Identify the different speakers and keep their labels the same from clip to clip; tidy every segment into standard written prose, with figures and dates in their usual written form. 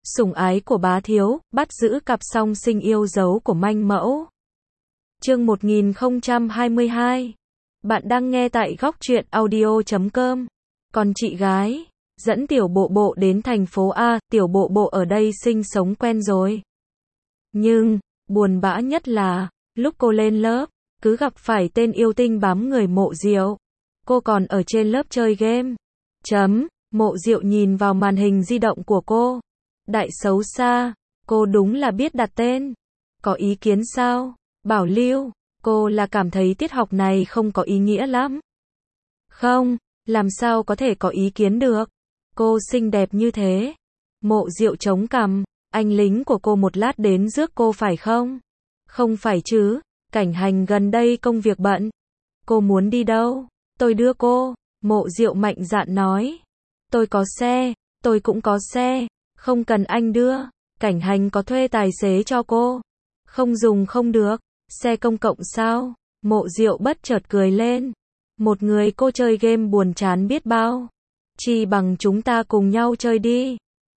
Speaker 1: Sủng ái của bá thiếu, bắt giữ cặp song sinh yêu dấu của manh mẫu. Chương 1022. Bạn đang nghe tại góc truyện audio.com. Còn chị gái, dẫn tiểu bộ bộ đến thành phố A, tiểu bộ bộ ở đây sinh sống quen rồi. Nhưng, buồn bã nhất là, lúc cô lên lớp, cứ gặp phải tên yêu tinh bám người Mộ Diệu. Cô còn ở trên lớp chơi game. Mộ Diệu nhìn vào màn hình di động của cô. Đại xấu xa, cô đúng là biết đặt tên. Có ý kiến sao? Bảo lưu, cô là cảm thấy tiết học này không có ý nghĩa lắm. Không, làm sao có thể có ý kiến được? Cô xinh đẹp như thế. Mộ Diệu chống cằm, anh lính của cô một lát đến rước cô phải không? Không phải chứ, Cảnh Hành gần đây công việc bận. Cô muốn đi đâu? Tôi đưa cô. Mộ Diệu mạnh dạn nói. Tôi có xe, tôi cũng có xe. Không cần anh đưa, Cảnh Hành có thuê tài xế cho cô. Không dùng không được, xe công cộng sao? Mộ Diệu bất chợt cười lên. Một người cô chơi game buồn chán biết bao. Chi bằng chúng ta cùng nhau chơi đi.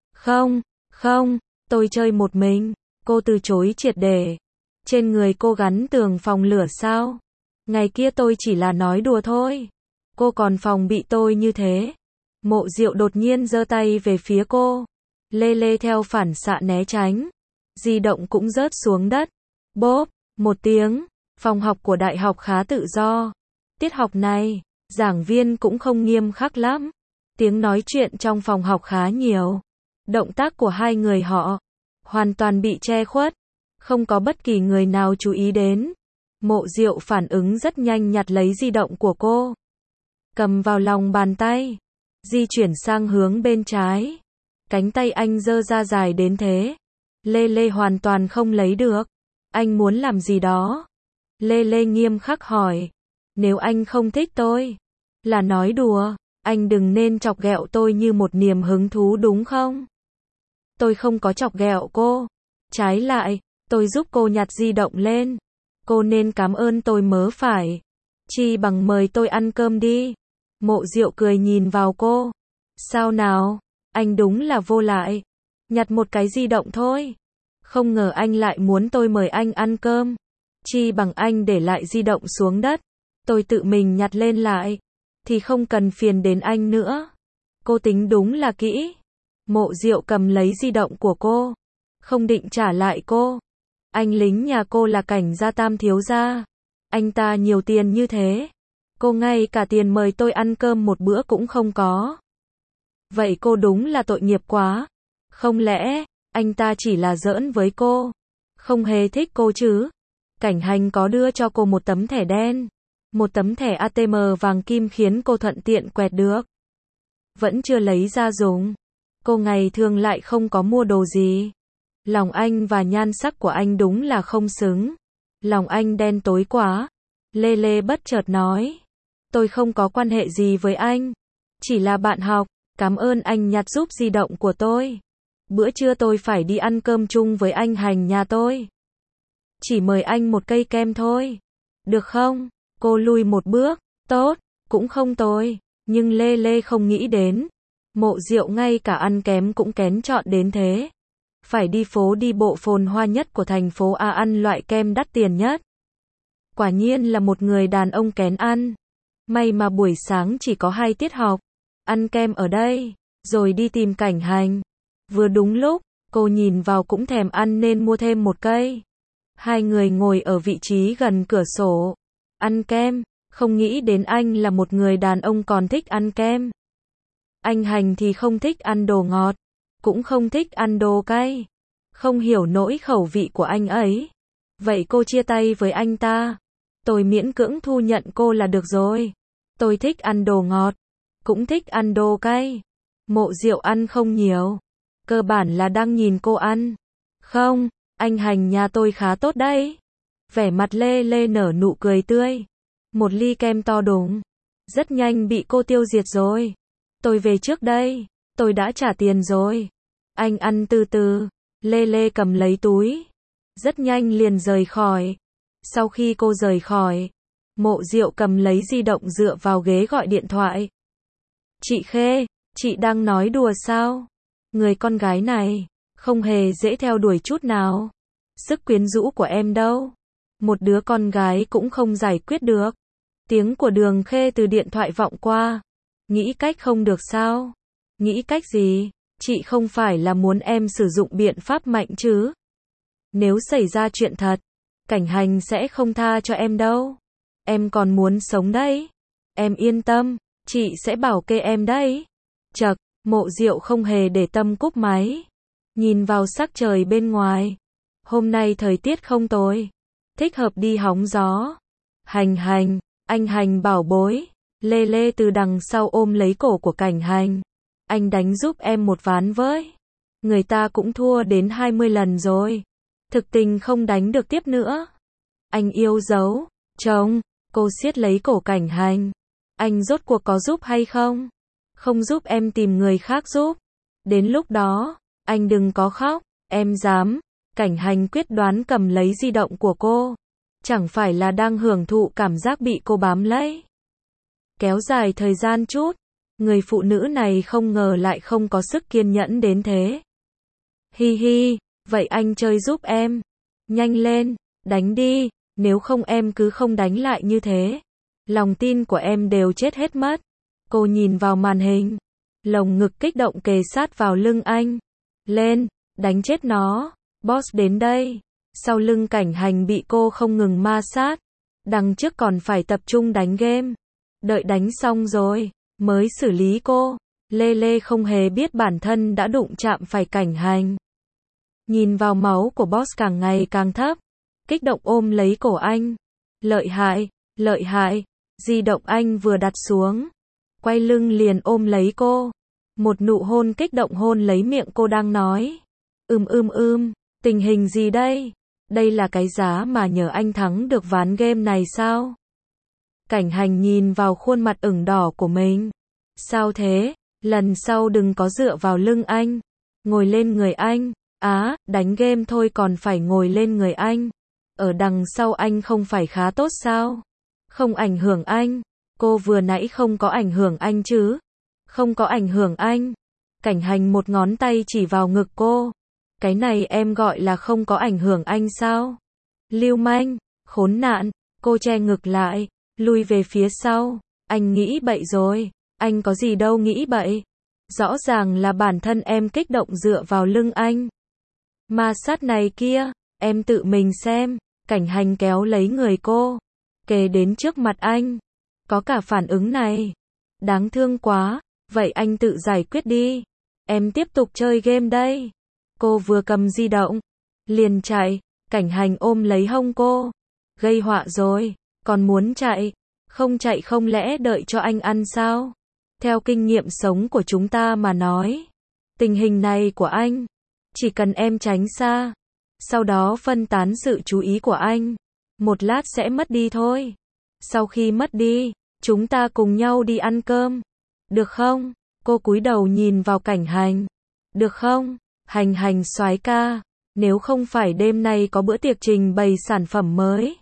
Speaker 1: Không, tôi chơi một mình. Cô từ chối triệt để. Trên người cô gắn tường phòng lửa sao? Ngày kia tôi chỉ là nói đùa thôi. Cô còn phòng bị tôi như thế. Mộ Diệu đột nhiên giơ tay về phía cô. Lê Lê theo phản xạ né tránh. Di động cũng rớt xuống đất. Bốp, một tiếng. Phòng học của đại học khá tự do. Tiết học này, giảng viên cũng không nghiêm khắc lắm. Tiếng nói chuyện trong phòng học khá nhiều. Động tác của hai người họ hoàn toàn bị che khuất. Không có bất kỳ người nào chú ý đến. Mộ Diệu phản ứng rất nhanh nhặt lấy di động của cô. Cầm vào lòng bàn tay. Di chuyển sang hướng bên trái. Cánh tay anh giơ ra dài đến thế. Lê Lê hoàn toàn không lấy được. Anh muốn làm gì đó? Lê Lê nghiêm khắc hỏi. Nếu anh không thích tôi, là nói đùa, anh đừng nên chọc ghẹo tôi như một niềm hứng thú đúng không? Tôi không có chọc ghẹo cô. Trái lại, tôi giúp cô nhặt di động lên. Cô nên cảm ơn tôi mớ phải. Chi bằng mời tôi ăn cơm đi. Mộ Diệu cười nhìn vào cô. Sao nào? Anh đúng là vô lại. Nhặt một cái di động thôi. Không ngờ anh lại muốn tôi mời anh ăn cơm. Chi bằng anh để lại di động xuống đất. Tôi tự mình nhặt lên lại. Thì không cần phiền đến anh nữa. Cô tính đúng là kỹ. Mộ Diệu cầm lấy di động của cô. Không định trả lại cô. Anh lính nhà cô là Cảnh gia tam thiếu gia. Anh ta nhiều tiền như thế. Cô ngay cả tiền mời tôi ăn cơm một bữa cũng không có. Vậy cô đúng là tội nghiệp quá. Không lẽ, anh ta chỉ là giỡn với cô? Không hề thích cô chứ? Cảnh Hành có đưa cho cô một tấm thẻ đen. Một tấm thẻ ATM vàng kim khiến cô thuận tiện quẹt được. Vẫn chưa lấy ra dùng. Cô ngày thường lại không có mua đồ gì. Lòng anh và nhan sắc của anh đúng là không xứng. Lòng anh đen tối quá. Lê Lê bất chợt nói. Tôi không có quan hệ gì với anh. Chỉ là bạn học. Cảm ơn anh nhặt giúp di động của tôi. Bữa trưa tôi phải đi ăn cơm chung với anh Hành nhà tôi. Chỉ mời anh một cây kem thôi. Được không? Cô lùi một bước. Tốt, cũng không tồi. Nhưng Lê Lê không nghĩ đến. Mộ Diệu ngay cả ăn kém cũng kén chọn đến thế. Phải đi phố đi bộ phồn hoa nhất của thành phố A ăn loại kem đắt tiền nhất. Quả nhiên là một người đàn ông kén ăn. May mà buổi sáng chỉ có 2 tiết học. Ăn kem ở đây, rồi đi tìm Cảnh Hành. Vừa đúng lúc, cô nhìn vào cũng thèm ăn nên mua thêm một cây. Hai người ngồi ở vị trí gần cửa sổ. Ăn kem, không nghĩ đến anh là một người đàn ông còn thích ăn kem. Anh Hành thì không thích ăn đồ ngọt, cũng không thích ăn đồ cay. Không hiểu nỗi khẩu vị của anh ấy. Vậy cô chia tay với anh ta. Tôi miễn cưỡng thu nhận cô là được rồi. Tôi thích ăn đồ ngọt, cũng thích ăn đồ cay. Mộ Diệu ăn không nhiều. Cơ bản là đang nhìn cô ăn. Không, anh Hành nhà tôi khá tốt đấy. Vẻ mặt Lê Lê nở nụ cười tươi. Một ly kem to đùng. Rất nhanh bị cô tiêu diệt rồi. Tôi về trước đây. Tôi đã trả tiền rồi. Anh ăn từ từ. Lê Lê cầm lấy túi. Rất nhanh liền rời khỏi. Sau khi cô rời khỏi, Mộ Diệu cầm lấy di động dựa vào ghế gọi điện thoại. Chị Khê, chị đang nói đùa sao? Người con gái này, không hề dễ theo đuổi chút nào. Sức quyến rũ của em đâu? Một đứa con gái cũng không giải quyết được. Tiếng của Đường Khê từ điện thoại vọng qua. Nghĩ cách không được sao? Nghĩ cách gì? Chị không phải là muốn em sử dụng biện pháp mạnh chứ? Nếu xảy ra chuyện thật, Cảnh Hành sẽ không tha cho em đâu. Em còn muốn sống đấy. Em yên tâm, chị sẽ bảo kê em đấy. Chậc, Mộ Diệu không hề để tâm cúp máy. Nhìn vào sắc trời bên ngoài. Hôm nay thời tiết không tồi. Thích hợp đi hóng gió. Hành Hành, anh Hành bảo bối. Lê Lê từ đằng sau ôm lấy cổ của Cảnh Hành. Anh đánh giúp em một ván với. Người ta cũng thua đến 20 lần rồi. Thực tình không đánh được tiếp nữa. Anh yêu dấu. Chồng, cô siết lấy cổ Cảnh Hành. Anh rốt cuộc có giúp hay không? Không giúp em tìm người khác giúp. Đến lúc đó, anh đừng có khóc. Em dám. Cảnh Hành quyết đoán cầm lấy di động của cô. Chẳng phải là đang hưởng thụ cảm giác bị cô bám lấy. Kéo dài thời gian chút. Người phụ nữ này không ngờ lại không có sức kiên nhẫn đến thế. Hi hi, vậy anh chơi giúp em. Nhanh lên, đánh đi, nếu không em cứ không đánh lại như thế. Lòng tin của em đều chết hết mất. Cô nhìn vào màn hình. Lồng ngực kích động kề sát vào lưng anh. Lên, đánh chết nó. Boss đến đây. Sau lưng Cảnh Hành bị cô không ngừng ma sát. Đằng trước còn phải tập trung đánh game. Đợi đánh xong rồi, mới xử lý cô. Lê Lê không hề biết bản thân đã đụng chạm phải Cảnh Hành. Nhìn vào máu của boss càng ngày càng thấp. Kích động ôm lấy cổ anh. Lợi hại, lợi hại. Di động anh vừa đặt xuống. Quay lưng liền ôm lấy cô. Một nụ hôn kích động hôn lấy miệng cô đang nói. Tình hình gì đây? Đây là cái giá mà nhờ anh thắng được ván game này sao? Cảnh Hành nhìn vào khuôn mặt ửng đỏ của mình. Sao thế? Lần sau đừng có dựa vào lưng anh. Ngồi lên người anh. Đánh game thôi còn phải ngồi lên người anh. Ở đằng sau anh không phải khá tốt sao? Không ảnh hưởng anh. Cô vừa nãy không có ảnh hưởng anh chứ? Không có ảnh hưởng anh. Cảnh Hành một ngón tay chỉ vào ngực cô. Cái này em gọi là không có ảnh hưởng anh sao? Lưu manh, khốn nạn. Cô che ngực lại, lui về phía sau. Anh nghĩ bậy rồi. Anh có gì đâu nghĩ bậy. Rõ ràng là bản thân em kích động dựa vào lưng anh. Ma sát này kia, em tự mình xem. Cảnh Hành kéo lấy người cô, kề đến trước mặt anh. Có cả phản ứng này. Đáng thương quá. Vậy anh tự giải quyết đi. Em tiếp tục chơi game đây. Cô vừa cầm di động, liền chạy. Cảnh Hành ôm lấy hông cô. Gây họa rồi, còn muốn chạy. Không chạy không lẽ đợi cho anh ăn sao? Theo kinh nghiệm sống của chúng ta mà nói. Tình hình này của anh, chỉ cần em tránh xa. Sau đó phân tán sự chú ý của anh. Một lát sẽ mất đi thôi. Sau khi mất đi, chúng ta cùng nhau đi ăn cơm. Được không? Cô cúi đầu nhìn vào Cảnh Hành. Được không? Hành soái ca. Nếu không phải đêm nay có bữa tiệc trình bày sản phẩm mới.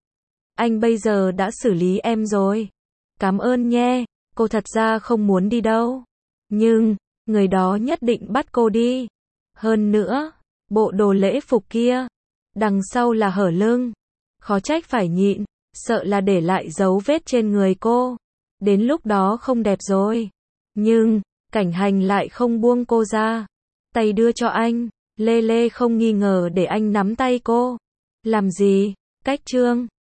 Speaker 1: Anh bây giờ đã xử lý em rồi. Cảm ơn nhé. Cô thật ra không muốn đi đâu. Nhưng, người đó nhất định bắt cô đi. Hơn nữa, bộ đồ lễ phục kia. Đằng sau là hở lưng. Khó trách phải nhịn. Sợ là để lại dấu vết trên người cô. Đến lúc đó không đẹp rồi. Nhưng, Cảnh Hành lại không buông cô ra. Tay đưa cho anh. Lê Lê không nghi ngờ để anh nắm tay cô. Làm gì? Cách trương.